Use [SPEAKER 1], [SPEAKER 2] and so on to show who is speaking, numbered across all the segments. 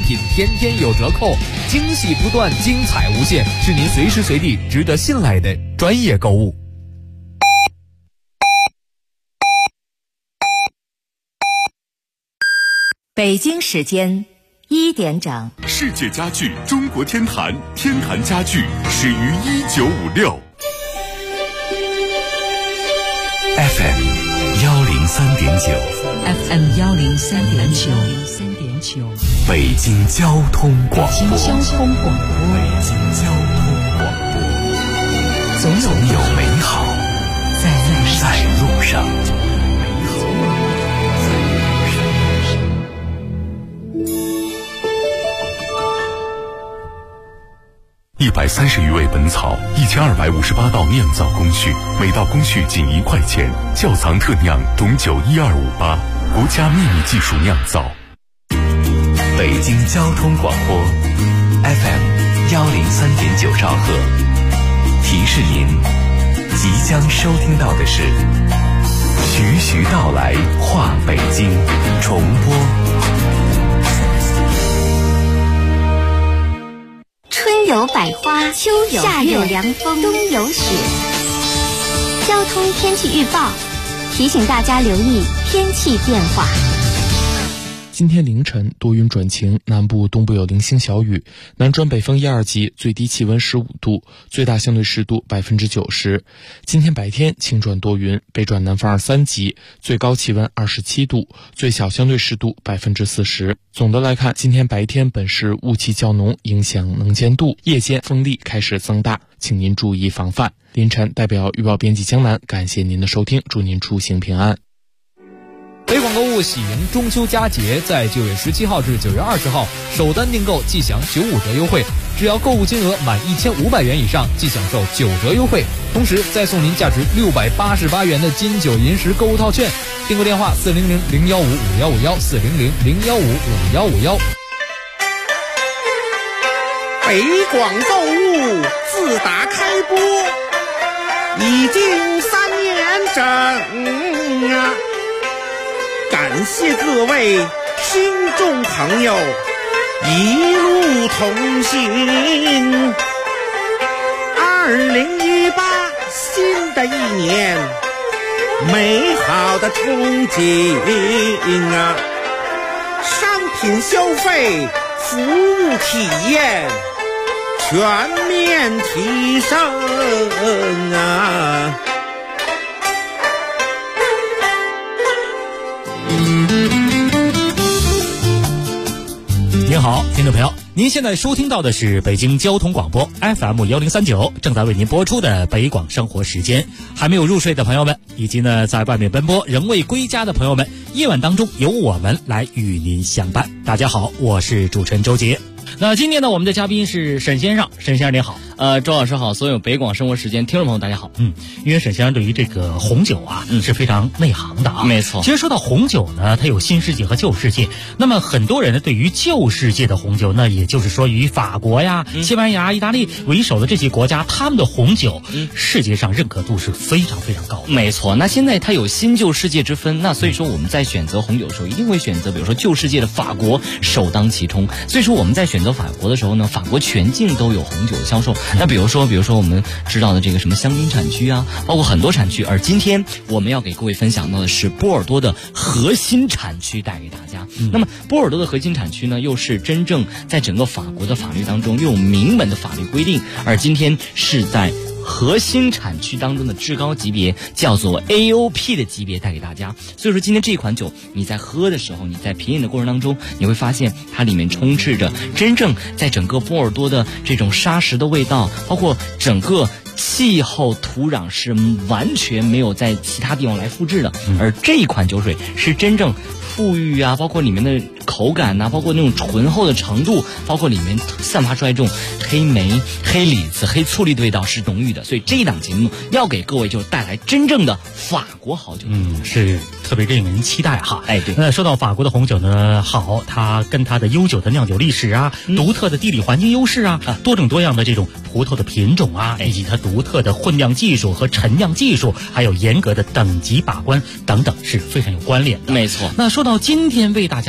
[SPEAKER 1] 品天天有折扣，惊喜不断，精彩无限，是您随时随地值得信赖的专业购物。
[SPEAKER 2] 北京时间1点整，
[SPEAKER 3] 世界家具中国天坛，天坛家具始于1956。FM 103.9，FM
[SPEAKER 2] 103.9，
[SPEAKER 3] 北京交通广播，
[SPEAKER 2] 北京交通广播，总有美好在路上。
[SPEAKER 3] 130余味本草，1258道酿造工序，每道工序仅1块钱。窖藏特酿董酒12588，国家秘密技术酿造。
[SPEAKER 4] 北京交通广播 FM 103.9兆赫，提示您即将收听到的是徐徐道来话北京重播。
[SPEAKER 5] 春有百花，秋有夏有凉风，冬有雪。交通天气预报提醒大家留意天气变化。
[SPEAKER 6] 今天凌晨多云转晴，南部东部有零星小雨，南转北风1、2级，最低气温15度，最大相对湿度90%。今天白天晴转多云，北转南风2、3级，最高气温27度，最小相对湿度40%。总的来看，今天白天本市雾气较浓，影响能见度，夜间风力开始增大，请您注意防范。凌晨代表预报编辑江南，感谢您的收听，祝您出行平安。
[SPEAKER 1] 北广购物喜迎中秋佳节，在9月17号至9月20号，首单订购即享95折优惠，只要购物金额满1500元以上，即享受9折优惠，同时再送您价值688元的金九银十购物套券。订购电话400-015-5151，400-015-5151。
[SPEAKER 7] 北广购物自打开播已经3年整啊！感谢各位听众朋友一路同行。2018新的一年，美好的憧憬啊！商品消费、服务体验全面提升啊！
[SPEAKER 8] 您好，听众朋友，您现在收听到的是北京交通广播 FM 1039，正在为您播出的北广生活时间。还没有入睡的朋友们，以及呢在外面奔波仍未归家的朋友们，夜晚当中由我们来与您相伴。大家好，我是主持人周杰。那今天呢，我们的嘉宾是沈先生。沈先生您好。
[SPEAKER 9] 周老师好，所有北广生活时间听众朋友大家好。
[SPEAKER 8] 因为沈先生对于这个红酒啊，是非常内行的啊。
[SPEAKER 9] 没错。
[SPEAKER 8] 其实说到红酒呢，它有新世界和旧世界。那么很多人呢，对于旧世界的红酒，那也就是说以法国呀、西班牙、意大利为首的这些国家，他们的红酒，世界上认可度是非常非常高的。
[SPEAKER 9] 没错。那现在它有新旧世界之分，那所以说我们在选择红酒的时候，一定会选择比如说旧世界的法国首当其冲。所以说我们在选择法国的时候呢，法国全境都有红酒的销售。那比如说我们知道的这个什么香槟产区啊，包括很多产区。而今天我们要给各位分享到的是波尔多的核心产区，带给大家。那么波尔多的核心产区呢，又是真正在整个法国的法律当中又有明文的法律规定，而今天是在核心产区当中的至高级别，叫做 AOP 的级别带给大家。所以说今天这款酒你在喝的时候，你在品饮的过程当中，你会发现它里面充斥着真正在整个波尔多的这种沙石的味道，包括整个气候土壤是完全没有在其他地方来复制的。而这一款酒水是真正富裕啊，包括里面的口感啊，包括那种醇厚的程度，包括里面散发出来这种黑莓、黑李子、黑醋栗的味道是浓郁的。所以这一档节目要给各位就带来真正的法国好酒。
[SPEAKER 8] 是特别令人期待哈。
[SPEAKER 9] 对。
[SPEAKER 8] 那说到法国的红酒呢，好，它跟它的悠久的酿酒历史啊，独特的地理环境优势啊，多种多样的这种葡萄的品种啊，以及它独特的混酿技术和陈酿技术，还有严格的等级把关等等，是非常有关联的。
[SPEAKER 9] 没错。
[SPEAKER 8] 那说到今天为大家来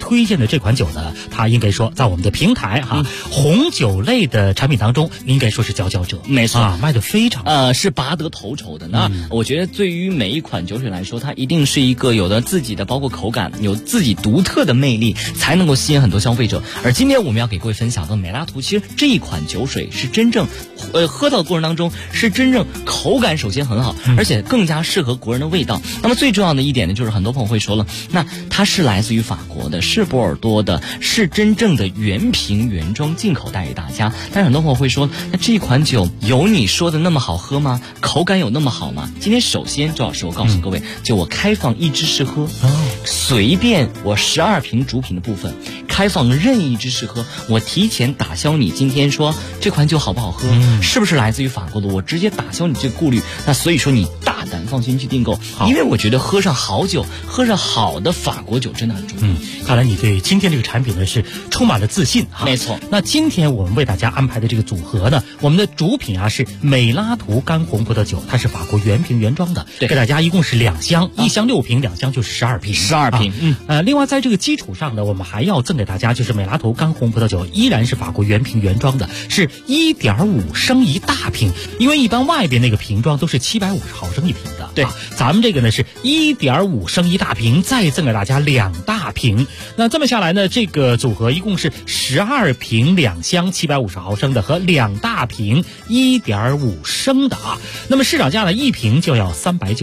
[SPEAKER 8] 推荐的这款酒呢，它应该说在我们的平台红酒类的产品当中，应该说是佼佼者。
[SPEAKER 9] 没错，
[SPEAKER 8] 卖得非常
[SPEAKER 9] 是拔得头筹的。那我觉得对于每一款酒水来说，它一定是一个有了自己的包括口感，有自己独特的魅力，才能够吸引很多消费者。而今天我们要给各位分享的美拉图，其实这一款酒水是真正喝到的过程当中是真正口感首先很好，而且更加适合国人的味道。那么最重要的一点呢，就是很多朋友会说了，那它是来自于法国的，是波尔多的，是真正的原瓶原装进口带给大家。但是很多朋友会说，那这款酒有你说的那么好喝吗？口感有那么好吗？今天首先周老师我告诉各位，就我开放一支试喝，随便我12瓶主品的部分开放任意一支试喝，我提前打消你今天说这款酒好不好喝，是不是来自于法国的，我直接打消你这个顾虑。那所以说你大胆放心去订购，因为我觉得喝上好酒，喝上好的法国酒真的很重要。
[SPEAKER 8] 看来你对今天这个产品呢是充满了自信
[SPEAKER 9] 没错。
[SPEAKER 8] 那今天我们为大家安排的这个组合呢，我们的主品是美拉图干红葡萄酒，它是法国原瓶原装的，给大家一共是2箱，1箱6瓶，2箱就是12瓶
[SPEAKER 9] ，12瓶。
[SPEAKER 8] 另外在这个基础上呢，我们还要赠给大家就是美拉图干红葡萄酒，依然是法国原瓶原装的，是1.5升一大瓶，因为一般外边那个瓶装都是750毫升一瓶的，
[SPEAKER 9] 对，
[SPEAKER 8] 咱们这个呢是1.5升一大瓶，再赠给大家2大瓶。那这么下来呢，这个组合一共是12瓶2箱750毫升的和2大瓶1.5升的那么市场价呢，一瓶就要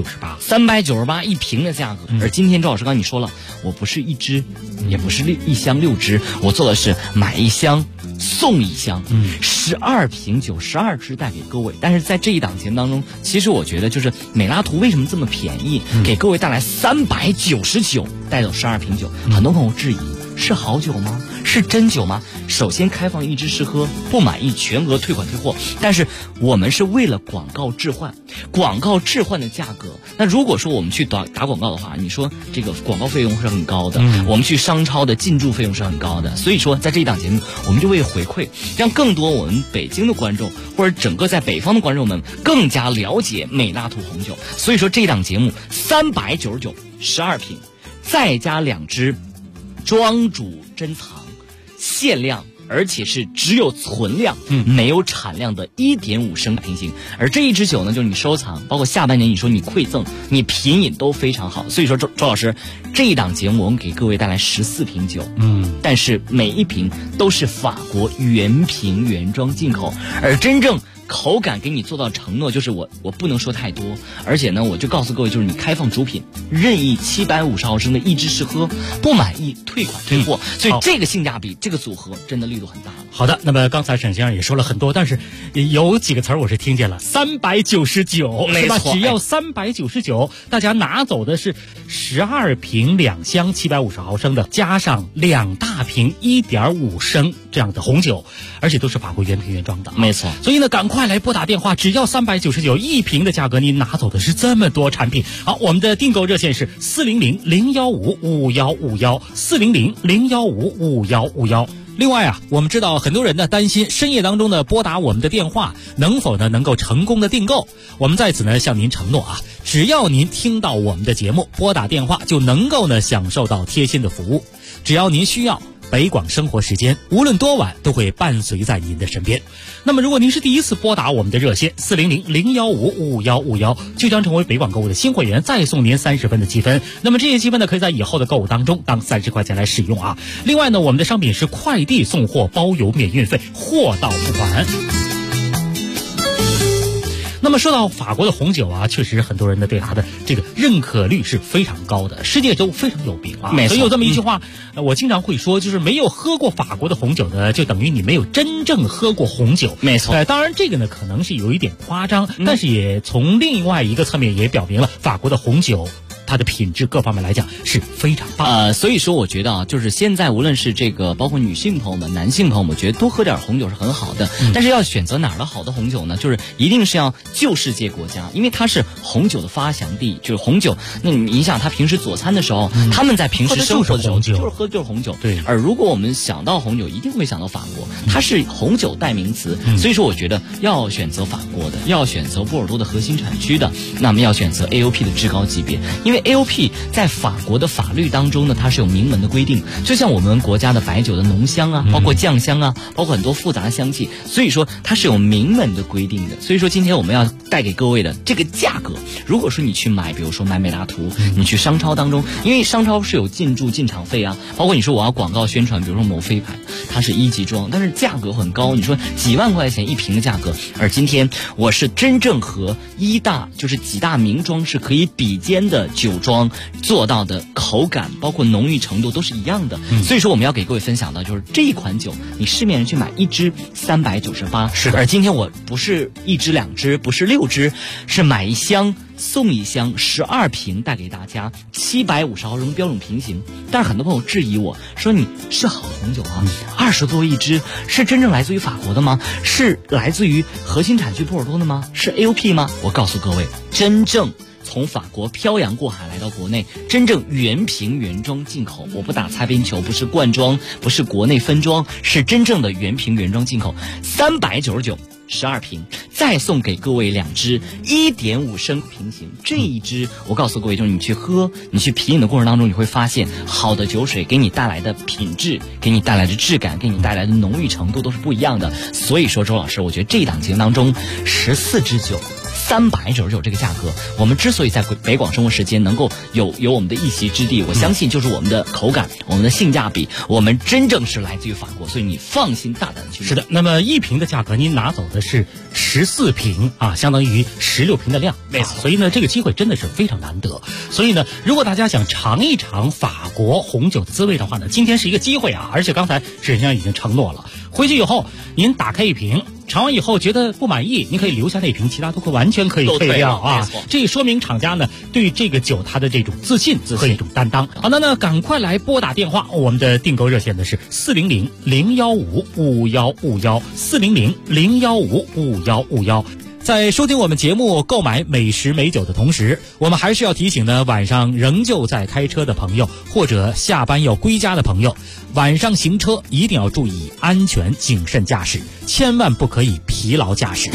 [SPEAKER 8] 398
[SPEAKER 9] 一瓶的价格。而今天周老师刚才你说了，我不是一支，也不是1箱6支，我做的是买1箱送1箱，12瓶酒12支带给各位。但是在这一档节目当中，其实我觉得就是美拉图为什么这么便宜，给各位带来399带走12瓶酒，很多朋友质疑是好酒吗？是真酒吗？首先开放一支试喝，不满意全额退款退货。但是我们是为了广告置换，广告置换的价格。那如果说我们去打广告的话，你说这个广告费用是很高的，我们去商超的进驻费用是很高的。所以说在这一档节目，我们就为回馈，让更多我们北京的观众或者整个在北方的观众们更加了解美拉图红酒。所以说这一档节目399 12瓶，再加2支庄主珍藏限量，而且是只有存量没有产量的1.5升瓶型。而这一支酒呢，就是你收藏，包括下半年你说你馈赠，你品饮都非常好。所以说周老师这一档节目我们给各位带来14瓶酒，但是每一瓶都是法国原瓶原装进口，而真正口感给你做到承诺，就是我不能说太多，而且呢，我就告诉各位，就是你开放主品，任意750毫升的一支试喝，不满意退款退货。所以这个性价比，这个组合真的力度很大。
[SPEAKER 8] 好的，那么刚才沈先生也说了很多，但是有几个词儿我是听见了，399，是吧？只要399，大家拿走的是12瓶2箱750毫升的，加上2大瓶1.5升这样的红酒，而且都是法国原瓶原装的，
[SPEAKER 9] 没错。
[SPEAKER 8] 所以呢，赶快来拨打电话，只要399一瓶的价格，你拿走的是这么多产品。好，我们的订购热线是400-015-5151，400-015-5151。另外我们知道很多人呢担心深夜当中呢拨打我们的电话能否呢能够成功的订购。我们在此呢向您承诺只要您听到我们的节目，拨打电话就能够呢享受到贴心的服务。只要您需要，北广生活时间无论多晚都会伴随在您的身边。那么如果您是第一次拨打我们的热线400-015-5151，就将成为北广购物的新会员，再送您30分的积分。那么这些积分呢，可以在以后的购物当中当30块钱来使用另外呢，我们的商品是快递送货，包邮免运费，货到付款。那么说到法国的红酒确实很多人呢对它的这个认可率是非常高的，世界都非常有名
[SPEAKER 9] 没错。
[SPEAKER 8] 所以有这么一句话，我经常会说，就是没有喝过法国的红酒呢，就等于你没有真正喝过红酒。
[SPEAKER 9] 没错。
[SPEAKER 8] 当然这个呢可能是有一点夸张，但是也从另外一个侧面也表明了法国的红酒它的品质各方面来讲是非常棒
[SPEAKER 9] 所以说我觉得就是现在无论是这个包括女性朋友们、男性朋友们，我觉得多喝点红酒是很好的。但是要选择哪儿的好的红酒呢？就是一定是要旧世界国家，因为它是红酒的发祥地，就是红酒。那你想他平时佐餐的时候，他们在平时生活的时候就是喝的就是红酒。
[SPEAKER 8] 对。
[SPEAKER 9] 而如果我们想到红酒，一定会想到法国，它是红酒代名词。所以说我觉得要选择法国的，要选择波尔多的核心产区的，那么要选择 AOP 的至高级别，因为为 AOP 在法国的法律当中呢，它是有明文的规定，就像我们国家的白酒的浓香啊，包括酱香啊，包括很多复杂的香气，所以说它是有明文的规定的。所以说今天我们要带给各位的这个价格，如果说你去买，比如说买美拉图，你去商超当中，因为商超是有进驻进场费啊，包括你说我要广告宣传，比如说某飞牌，它是1级装，但是价格很高，你说几万块钱一瓶的价格，而今天我是真正和就是几大名庄是可以比肩的酒庄做到的口感，包括浓郁程度都是一样的。所以说我们要给各位分享的就是这一款酒，你市面上去买1支398，
[SPEAKER 8] 是的。
[SPEAKER 9] 而今天我不是1支2支，不是6支，是买1箱送1箱12瓶带给大家，750毫升标准瓶型。但是很多朋友质疑我说，你是好红酒啊，20多1支，是真正来自于法国的吗？是来自于核心产区波尔多的吗？是 AOP 吗？我告诉各位，真正从法国漂洋过海来到国内，真正原瓶原装进口，我不打擦边球，不是灌装，不是国内分装，是真正的原瓶原装进口，399。12瓶，再送给各位2支1.5升瓶型。这一支我告诉各位，就是你去喝，你去品饮的过程当中，你会发现好的酒水给你带来的品质，给你带来的质感，给你带来的浓郁程度都是不一样的。所以说周老师，我觉得这一档节目当中14支酒399这个价格，我们之所以在北广生活时间能够有我们的一席之地，我相信就是我们的口感，我们的性价比，我们真正是来自于法国，所以你放心大胆的去。
[SPEAKER 8] 是的，那么1瓶的价格您拿走的是14瓶啊，相当于16瓶的量，
[SPEAKER 9] 没错。
[SPEAKER 8] 所以呢，这个机会真的是非常难得。所以呢，如果大家想尝一尝法国红酒的滋味的话呢，今天是一个机会啊！而且刚才沈先生已经承诺了，回去以后您打开1瓶。尝完以后觉得不满意，你可以留下那瓶，其他都完全可以退掉啊！这说明厂家呢对这个酒它的这种自信和一种担当。好的呢，赶快来拨打电话，我们的订购热线呢是400-015-5151，400-015-5151。在收听我们节目、购买美食美酒的同时，我们还是要提醒呢，晚上仍旧在开车的朋友，或者下班要归家的朋友，晚上行车一定要注意安全，谨慎驾驶，千万不可以疲劳驾驶。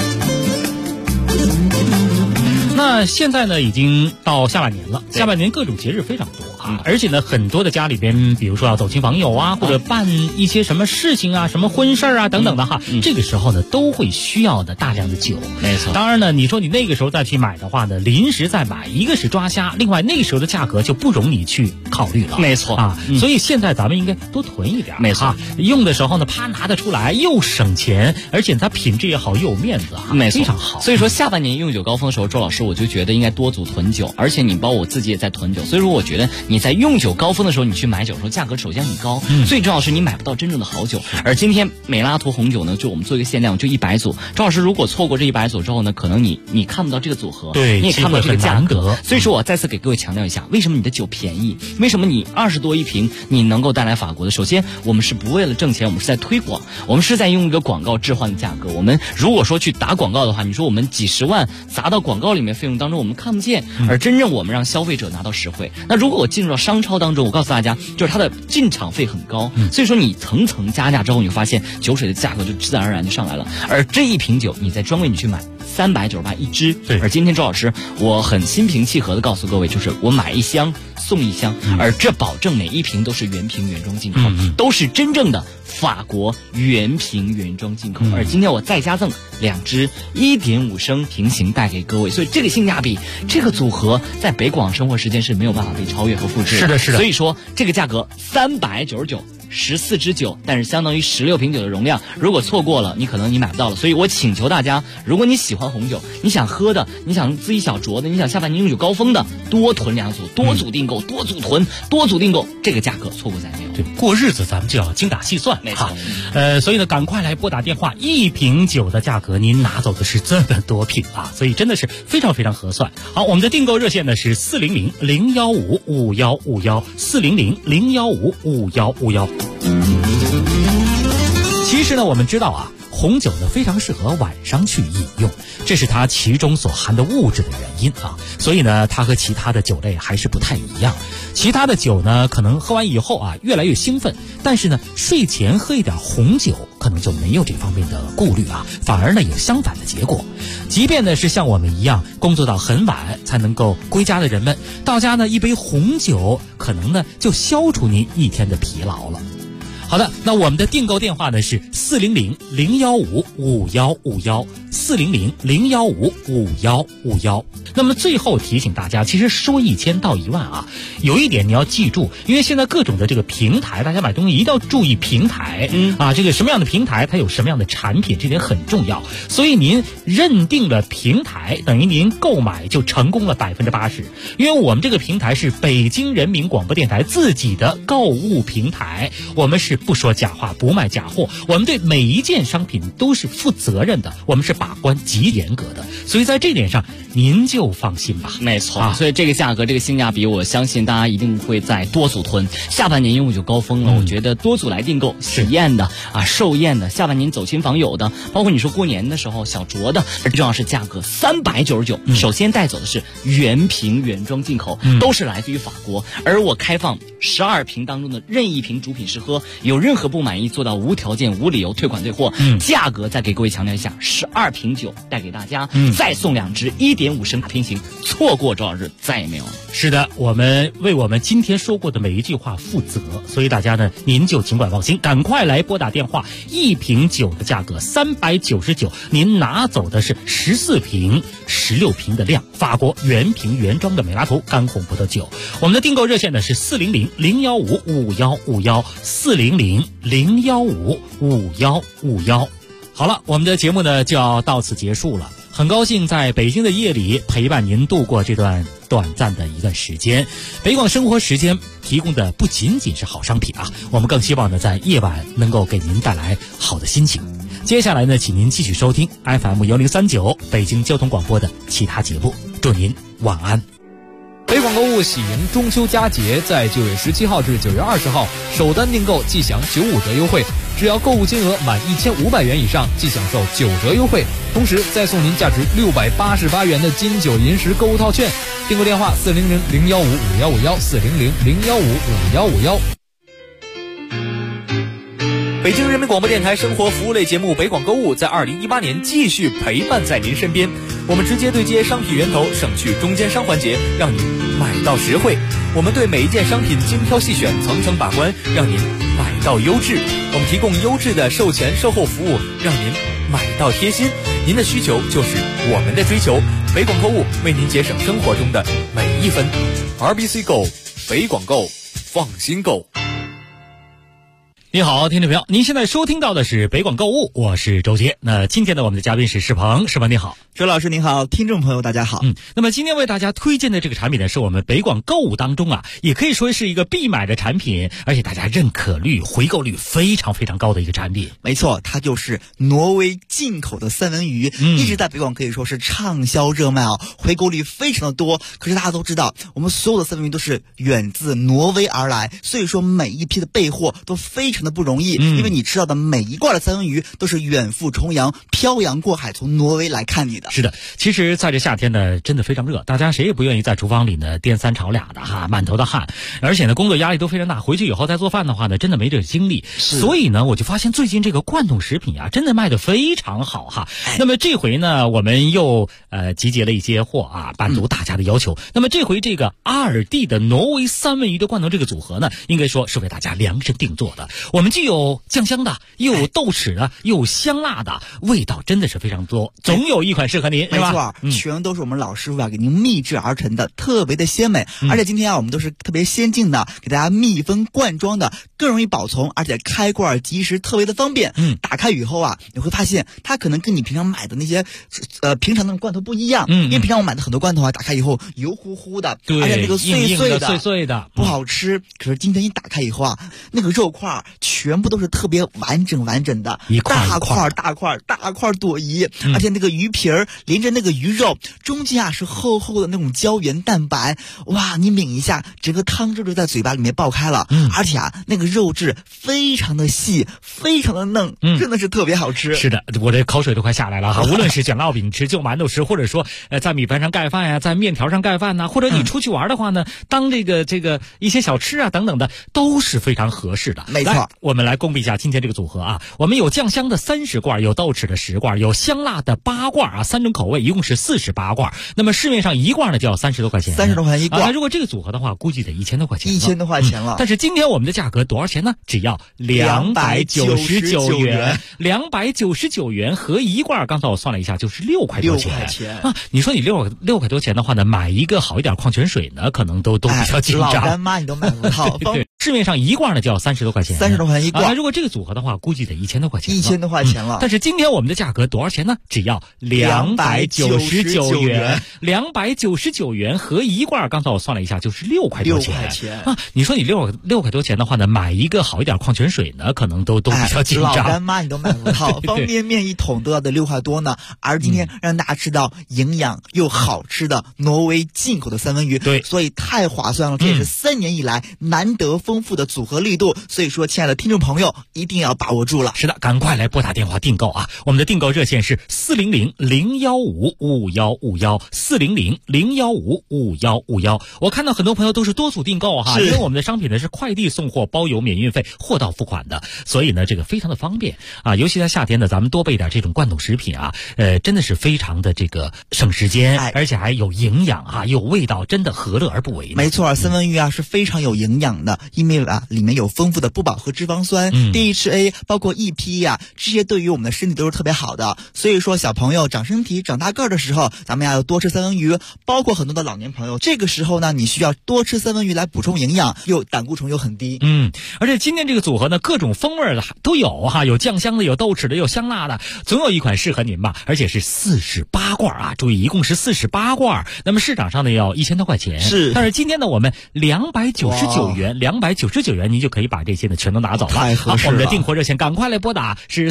[SPEAKER 8] 那现在呢，已经到下半年了，下半年各种节日非常多啊，而且呢，很多的家里边，比如说要走亲访友啊，或者办一些什么事情啊，什么婚事啊等等的哈，这个时候呢，都会需要的大量的酒。
[SPEAKER 9] 没错。
[SPEAKER 8] 当然呢，你说你那个时候再去买的话呢，临时再买，一个是抓瞎，另外那个时候的价格就不容你去考虑了。
[SPEAKER 9] 没错
[SPEAKER 8] 啊，所以现在咱们应该多囤一点。
[SPEAKER 9] 没错，
[SPEAKER 8] 用的时候呢，啪拿得出来，又省钱，而且它品质也好，又有面子啊，
[SPEAKER 9] 没错，
[SPEAKER 8] 非常好。
[SPEAKER 9] 所以说下半年用酒高峰的时候，周老师我就觉得应该多组囤酒，而且你包括我自己也在囤酒，所以说我觉得你在用酒高峰的时候，你去买酒的时候，价格首先很高，最重要是你买不到真正的好酒。而今天美拉图红酒呢，就我们做一个限量，就100组。周老师如果错过这100组之后呢，可能你看不到这个组合，
[SPEAKER 8] 对，
[SPEAKER 9] 你也看不到这个价格。所以说我再次给各位强调一下，为什么你的酒便宜？为什么你20多1瓶你能够带来法国的？首先，我们是不为了挣钱，我们是在推广，我们是在用一个广告置换的价格。我们如果说去打广告的话，你说我们几十万砸到广告里面费用当中，我们看不见，而真正我们让消费者拿到实惠。那如果我进入到商超当中，我告诉大家，就是它的进场费很高，所以说你层层加价之后，你会发现酒水的价格就自然而然就上来了。而这一瓶酒，你在专柜你去买398一支，
[SPEAKER 8] 对。
[SPEAKER 9] 而今天周老师，我很心平气和的告诉各位，就是我买1箱送1箱，而这保证每一瓶都是原瓶原装进口，都是真正的法国原瓶原装进口。而今天我再加赠2支1.5升瓶型带给各位，所以这个性价比，这个组合在北广生活时间是没有办法被超越和复制的。
[SPEAKER 8] 是的，是的。
[SPEAKER 9] 所以说这个价格399。14支酒，但是相当于16瓶酒的容量。如果错过了，你可能买不到了。所以我请求大家，如果你喜欢红酒，你想喝的，你想自己小酌的，你想下半年用酒高峰的，多囤2组，多组订购，多组囤，多组订购，这个价格错过再没有。
[SPEAKER 8] 对，过日子咱们就要精打细算，
[SPEAKER 9] 没错。
[SPEAKER 8] 所以呢，赶快来拨打电话，1瓶酒的价格您拿走的是这么多瓶啊，所以真的是非常非常合算。好，我们的订购热线呢是400-015-5151，400-015-5151。其实呢，我们知道啊， 红酒呢非常适合晚上去饮用，这是它其中所含的物质的原因啊。所以呢，它和其他的酒类还是不太一样。其他的酒呢，可能喝完以后啊越来越兴奋，但是呢，睡前喝一点红酒可能就没有这方面的顾虑啊，反而呢有相反的结果。即便呢是像我们一样工作到很晚才能够归家的人们，到家呢一杯红酒可能呢就消除您一天的疲劳了。好的，那我们的订购电话呢是400-015-5151，400-015-5151。那么最后提醒大家，其实说1000到1万啊，有一点你要记住，因为现在各种的这个平台，大家买东西一定要注意平台，这个什么样的平台它有什么样的产品，这点很重要。所以您认定了平台，等于您购买就成功了80%，因为我们这个平台是北京人民广播电台自己的购物平台，我们是不说假话，不卖假货，我们对每一件商品都是负责任的，我们是把关极严格的，所以在这点上您就放心吧。
[SPEAKER 9] 没错，所以这个价格，这个性价比，我相信大家一定会再多组囤。下半年因为就高峰了，我觉得多组来订购，喜宴的啊，寿宴的，下半年走亲访友的，包括你说过年的时候小酌的，最重要是价格399。首先带走的是原瓶原装进口，都是来自于法国，而我开放12瓶当中的任意瓶主品试喝，有任何不满意做到无条件无理由退款退货。价格再给各位强调一下，12瓶酒带给大家，再送2支1.5升瓶型，错过多少日再也没有了。
[SPEAKER 8] 是的，我们为我们今天说过的每一句话负责，所以大家呢您就尽管放心，赶快来拨打电话，一瓶酒的价格399，您拿走的是14瓶16瓶的量，法国原瓶原装的美拉图干红葡萄酒。我们的订购热线呢是400-015-5151，400-015-5151。好了，我们的节目呢就要到此结束了。很高兴在北京的夜里陪伴您度过这段短暂的一段时间。北广生活时间提供的不仅仅是好商品啊，我们更希望呢在夜晚能够给您带来好的心情。接下来呢，请您继续收听 FM1039 北京交通广播的其他节目，祝您晚安。
[SPEAKER 1] 北广购物喜迎中秋佳节，在9月17号至9月20号首单订购即享95折优惠，只要购物金额满1500元以上即享受9折优惠，同时再送您价值688元的金九银十购物套券。订购电话400-015-5151，400-015-5151。北京人民广播电台生活服务类节目北广购物在2018年继续陪伴在您身边，我们直接对接商品源头，省去中间商环节，让你买到实惠。我们对每一件商品精挑细选，层层把关，让您买到优质。我们提供优质的售前售后服务，让您买到贴心。您的需求就是我们的追求，北广购物为您节省生活中的每一分。RBC Go， 北广购，放心购。
[SPEAKER 8] 你好，听众朋友，您现在收听到的是北广购物，我是周杰。那今天呢，我们的嘉宾是世鹏，世鹏你好。
[SPEAKER 10] 周老师您好，听众朋友大家好。
[SPEAKER 8] 那么今天为大家推荐的这个产品呢，是我们北广购物当中啊，也可以说是一个必买的产品，而且大家认可率、回购率非常非常高的一个产品。
[SPEAKER 10] 没错，它就是挪威进口的三文鱼，一直在北广可以说是畅销热卖啊，回购率非常的多。可是大家都知道，我们所有的三文鱼都是远自挪威而来，所以说每一批的备货都非常的不容易，因为你吃到的每一罐的三文鱼都是远赴重洋、漂洋过海从挪威来看你的。
[SPEAKER 8] 是的，其实在这夏天呢，真的非常热，大家谁也不愿意在厨房里呢颠三炒俩的哈，满头的汗，而且呢工作压力都非常大，回去以后再做饭的话呢，真的没这个精力。所以呢，我就发现最近这个罐头食品啊，真的卖得非常好哈。那么这回呢，我们又集结了一些货啊，满足大家的要求。那么这回这个阿尔蒂的挪威三文鱼的罐头这个组合呢，应该说是为大家量身定做的。我们既有酱香的，又有豆豉的，又有香辣的，味道真的是非常多，总有一款适合您，
[SPEAKER 10] 没错，全都是我们老师傅啊给您秘制而成的，特别的鲜美。而且今天啊，我们都是特别先进的，给大家密封罐装的，更容易保存，而且开罐即食，特别的方便。打开以后啊，你会发现它可能跟你平常买的那些平常的罐头不一样。因为平常我买的很多罐头啊，打开以后油乎乎的，
[SPEAKER 8] 对，
[SPEAKER 10] 而且那个碎
[SPEAKER 8] 碎的
[SPEAKER 10] 不好吃。可是今天一打开以后啊，那个肉块全部都是特别完整的，大块朵颐，而且那个鱼皮儿连着那个鱼肉，中间啊是厚厚的那种胶原蛋白，哇，你抿一下，整个汤汁就在嘴巴里面爆开了。而且啊，那个肉质非常的细，非常的嫩，真的是特别好吃。
[SPEAKER 8] 是的，我这口水都快下来了哈。无论是卷烙饼吃、就馒头吃，或者说在米饭上盖饭呀，在面条上盖饭呐，或者你出去玩的话呢，当这个一些小吃啊等等的，都是非常合适的。
[SPEAKER 10] 没错，
[SPEAKER 8] 我们来公布一下今天这个组合啊。我们有酱香的30罐，有豆豉的10罐，有香辣的8罐啊，3种口味，一共是48罐。那么市面上1罐呢就要30多块钱
[SPEAKER 10] ，30多块钱1罐。
[SPEAKER 8] 如果这个组合的话，估计得1000多块钱
[SPEAKER 10] ，1000多块钱了。
[SPEAKER 8] 但是今天我们的价格多少钱呢？只要299元，299元合1罐。刚才我算了一下，就是6块多钱啊！你说你6块多钱的话呢，买一个好一点矿泉水呢，可能都比较紧张。
[SPEAKER 10] 老干妈你都买不到。
[SPEAKER 8] 对，市面上1罐呢就要30多块钱
[SPEAKER 10] ，30多块钱1罐。
[SPEAKER 8] 如果这个组合的话，估计得1000多块钱
[SPEAKER 10] ，1000多块钱了。
[SPEAKER 8] 但是今天我们的价格多少钱呢？只要299元，299元合1罐。刚才我算了一下，就是6块多钱啊！你说你6块多钱的话呢，买一个好一点矿泉水呢，可能都比较紧张。
[SPEAKER 10] 老干妈你都买不到，方便面1桶都要得6块多呢。而今天让大家吃到营养又好吃的挪威进口的三文鱼，
[SPEAKER 8] 对，
[SPEAKER 10] 所以太划算了。这也是3年以来难得丰富的组合力度，所以说，亲爱的听众朋友，一定要把握住了。
[SPEAKER 8] 是的，赶快来拨打电话订购啊！我们的订购热线是400-015-5151，400-015-5151。我看到很多朋友都是多组订购哈，因为我们的商品呢是快递送货，包邮免运费，货到付款的，所以呢这个非常的方便啊。尤其在夏天呢，咱们多备点这种罐头食品啊，真的是非常的这个省时间，而且还有营养啊，有味道，真的何乐而不为呢？
[SPEAKER 10] 没错，三文鱼啊是非常有营养的，因为里面有丰富的不饱和脂肪酸、DHA， 包括 EPA 啊，这些对于我们的身体都是特别好的。所以说，小朋友长身体、长大个儿的时候，咱们要多吃三文鱼。包括很多的老年朋友，这个时候呢，你需要多吃三文鱼来补充营养，又胆固醇又很低。
[SPEAKER 8] 而且今天这个组合呢，各种风味的都有哈，有酱香的，有豆豉的，有香辣的，总有一款适合您吧。而且是48罐啊，注意，一共是48罐。那么市场上呢要1000多块钱，
[SPEAKER 10] 是。
[SPEAKER 8] 但是今天呢，我们299元，您就可以把这些呢全都拿走了。
[SPEAKER 10] 太合适了。
[SPEAKER 8] 我们的订货热线赶快来拨打，是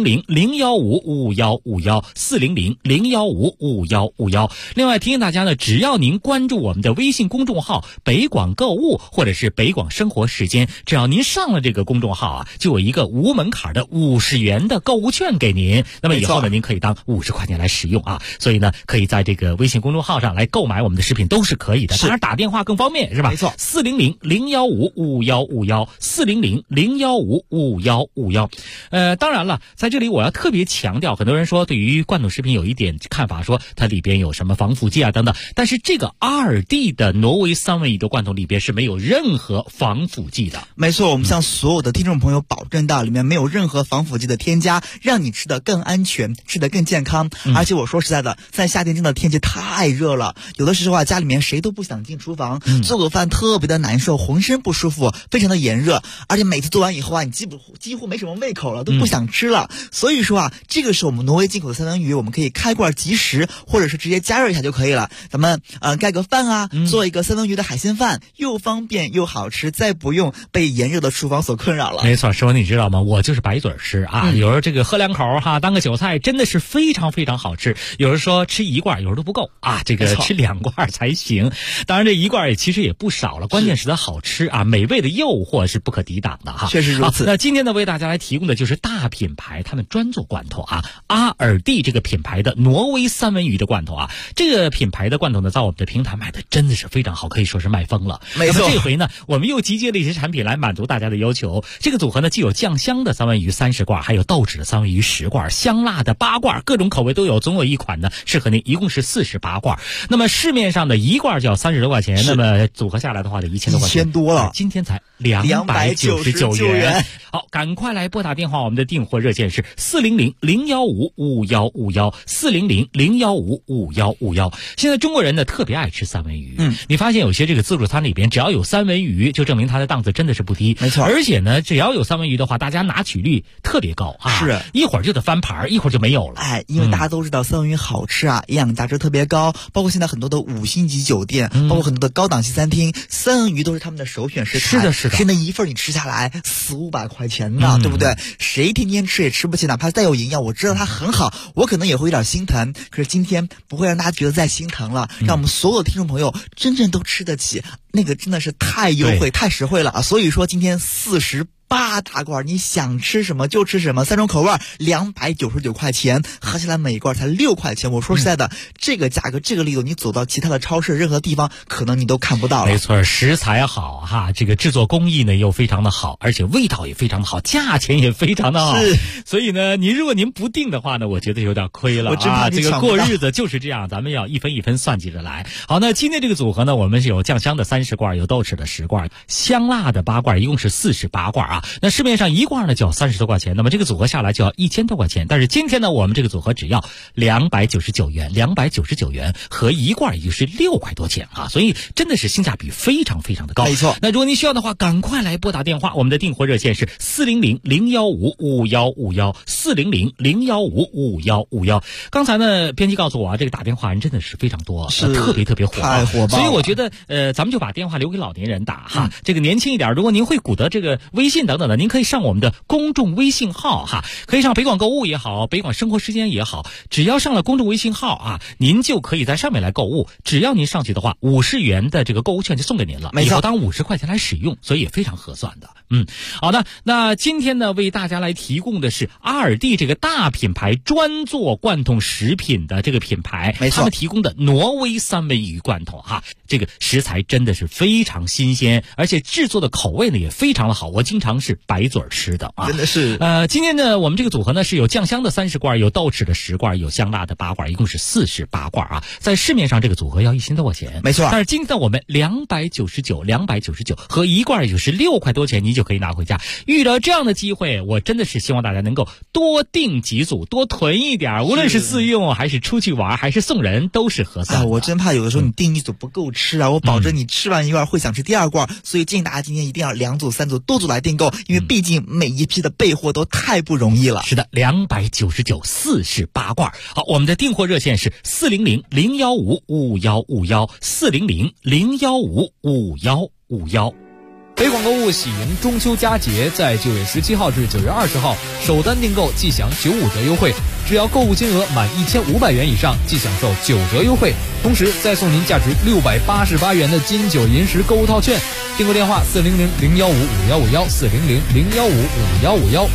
[SPEAKER 8] 400-015-5151，400-015-5151。另外提醒大家呢，只要您关注我们的微信公众号北广购物或者是北广生活时间，只要您上了这个公众号啊，就有一个无门槛的50元的购物券给您。那么以后呢，您可以当50块钱来使用啊。所以呢，可以在这个微信公众号上来购买我们的食品都是可以的。当然打电话更方便是吧？
[SPEAKER 10] 没错
[SPEAKER 8] ，400-015-5151，400-015-5151。当然了，在这里我要特别强调，很多人说对于罐头食品有一点看法，说它里边有什么防腐剂啊等等，但是这个阿尔蒂的挪威三文鱼的罐头里边是没有任何防腐剂的。
[SPEAKER 10] 没错，我们向所有的听众朋友保证到，里面没有任何防腐剂的添加，让你吃得更安全，吃得更健康。而且我说实在的，在夏天真的天气太热了，有的时候啊，家里面谁都不想进厨房，做个饭特别的难受，浑身不舒服，非常的炎热，而且每次做完以后啊，你几乎没什么胃口了，都不想吃了。所以说啊，这个是我们挪威进口的三文鱼，我们可以开罐即食，或者是直接加热一下就可以了。咱们盖个饭啊，做一个三文鱼的海鲜饭，又方便又好吃，再不用被炎热的厨房所困扰了。
[SPEAKER 8] 没错，师傅你知道吗？我就是白嘴吃啊，有时候这个喝2口哈，当个韭菜，真的是非常非常好吃。有人说吃1罐，有时候都不够啊，这个吃2罐才行。当然这1罐其实也不少了，关键是它好吃啊，美味的诱惑是不可抵挡的哈。
[SPEAKER 10] 确实如此。
[SPEAKER 8] 那今天呢，为大家来提供的就是大品牌他们专做罐头啊，阿尔蒂这个品牌的挪威三文鱼的罐头啊，这个品牌的罐头呢，在我们的平台卖的真的是非常好，可以说是卖疯了。
[SPEAKER 10] 没错。
[SPEAKER 8] 那么这回呢，我们又集结了一些产品来满足大家的要求。这个组合呢，既有酱香的三文鱼30罐，还有豆豉的三文鱼10罐，香辣的8罐，各种口味都有，总有一款呢适合您，一共是48罐。那么市面上的1罐就要30多块钱，那么组合下来的话得1000多块钱，
[SPEAKER 10] 1000多了。
[SPEAKER 8] 今天才299元。好，赶快来拨打电话，我们的订货热线是400-015-5151，400-015-5151。现在中国人呢特别爱吃三文鱼，你发现有些这个自助餐里边只要有三文鱼，就证明它的档次真的是不低。
[SPEAKER 10] 没错，
[SPEAKER 8] 而且呢，只要有三文鱼的话，大家拿取率特别高啊，
[SPEAKER 10] 是
[SPEAKER 8] 一会儿就得翻盘，一会儿就没有了。
[SPEAKER 10] 因为大家都知道三文鱼好吃啊，营养价值特别高，包括现在很多的5星级酒店，包括很多的高档西餐厅，三文鱼都是他们的首选食材，
[SPEAKER 8] 是的，是的，
[SPEAKER 10] 谁能一份你吃下来400-500块钱呢？对不对？谁天天吃也吃不起，哪怕再有营养，我知道它很好，我可能也会有点心疼。可是今天不会让大家觉得再心疼了，让我们所有的听众朋友真正都吃得起，那个真的是太优惠、太实惠了啊！所以说今天48大罐，你想吃什么就吃什么，3种口味，299块钱，合起来每一罐才6块钱。我说实在的，这个价格这个力度，你走到其他的超市任何地方，可能你都看不到了。
[SPEAKER 8] 没错，食材好哈，这个制作工艺呢又非常的好，而且味道也非常的好，价钱也非常的好。
[SPEAKER 10] 是，
[SPEAKER 8] 所以呢，如果您不定的话呢，我觉得有点亏了。
[SPEAKER 10] 我真怕
[SPEAKER 8] 这个过日子就是这样，咱们要一分一分算计着来。好，那今天这个组合呢，我们是有酱香的30罐，有豆豉的10罐，香辣的8罐，一共是48罐啊。那市面上一罐呢就要30多块钱，那么这个组合下来就要1000多块钱。但是今天呢，我们这个组合只要299元，合一罐也就是6块多钱啊，所以真的是性价比非常非常的高。
[SPEAKER 10] 没错。
[SPEAKER 8] 那如果您需要的话，赶快来拨打电话，我们的订货热线是400-015-5151，400-015-5151。刚才呢，编辑告诉我啊，这个打电话人真的是非常多，特别特别火，
[SPEAKER 10] 太火爆了。
[SPEAKER 8] 所以我觉得咱们就把电话留给老年人打哈，这个年轻一点，如果您会鼓捣这个微信等等的，您可以上我们的公众微信号哈，可以上北广购物也好，北广生活时间也好，只要上了公众微信号啊，您就可以在上面来购物。只要您上去的话，50元的这个购物券就送给您了，以后当50块钱来使用，所以也非常合算的。好的，那今天呢，为大家来提供的是阿尔蒂这个大品牌专做罐头食品的这个品牌，
[SPEAKER 10] 没错，
[SPEAKER 8] 他们提供的挪威三文鱼罐头哈，这个食材真的是非常新鲜，而且制作的口味呢也非常的好，我经常是白嘴吃的啊，
[SPEAKER 10] 真的是。
[SPEAKER 8] 今天呢，我们这个组合呢是有酱香的30罐，有豆豉的10罐，有香辣的8罐，一共是48罐啊。在市面上这个组合要1000多块钱，
[SPEAKER 10] 没错。
[SPEAKER 8] 但是今天我们299和一罐也就是6块多钱，你就可以拿回家。遇到这样的机会，我真的是希望大家能够多订几组，多囤一点，无论是自用还是出去玩还是送人，都是合算的。
[SPEAKER 10] 我真怕有的时候你订一组不够吃啊，我保证你吃完一罐会想吃第2罐，所以建议大家今天一定要2组、3组、多组来订购，因为毕竟每一批的备货都太不容易了。
[SPEAKER 8] 是的，29948罐。好，我们的订货热线是400-015-5151，400-015-5151。
[SPEAKER 1] 北广购物喜迎中秋佳节，在9月17号至9月20号，首单订购即享95折优惠，只要购物金额满1500元以上，即享受9折优惠，同时再送您价值688元的金九银十购物套券。订购电话400-015-5151，400-015-5151。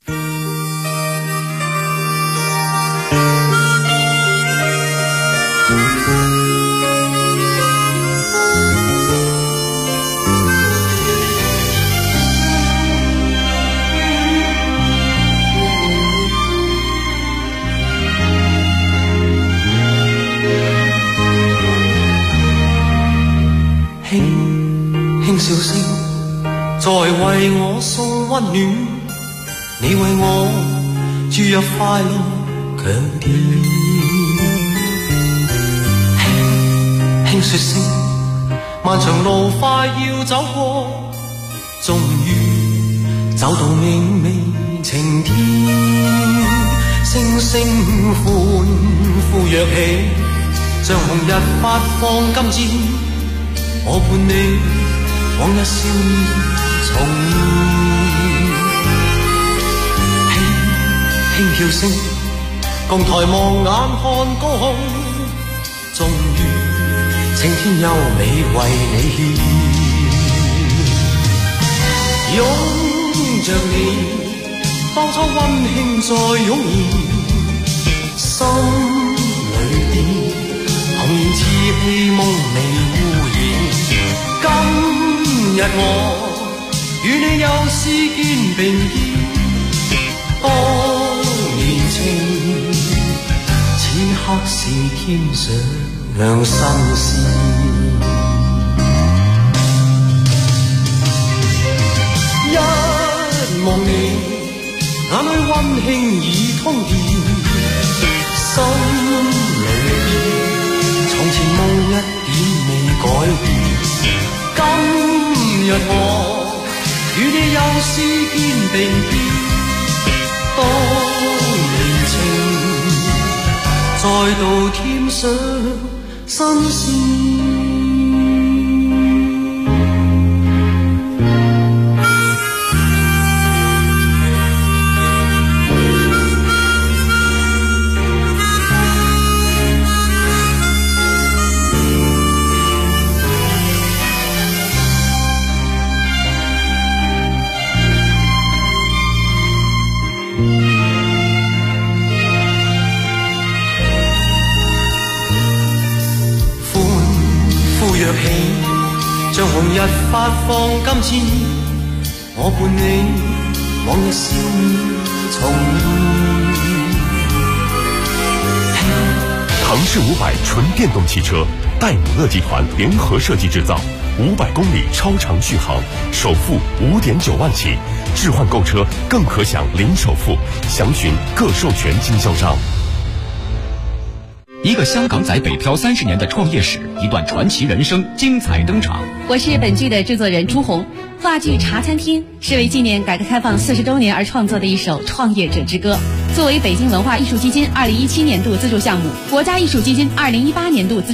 [SPEAKER 11] 輕笑聲在為我送溫暖，你為我注入快樂強電。輕說聲漫長路快要走過，終於走到明媚晴天，星星歡呼躍起，像紅日發放金箭，我伴你往日少年重現，輕跳聲共抬望眼看高空，終於晴天優美為你獻，擁着你當初溫馨再湧現，心裏邊紅燃似希望未污染。今日我與你又試肩並肩，當年情此刻是天上新鮮。一望你眼裏溫馨已通電，心裏邊從前夢一點未改變。今日我與你又試肩並肩，當年情再度添上新鮮。 長日發放金錢，我伴你往日笑面重現。
[SPEAKER 3] 唐氏500纯电动汽车，戴姆勒集团联合设计制造，500公里超长续航，首付5.9万起，置换购车更可享零首付，详询各授权经销商。
[SPEAKER 12] 一个香港仔北漂30年的创业史，一段传奇人生精彩登场。
[SPEAKER 13] 我是本剧的制作人朱红。话剧《茶餐厅》是为纪念改革开放40周年而创作的一首创业者之歌，作为北京文化艺术基金2017年度资助项目，国家艺术基金2018年度资助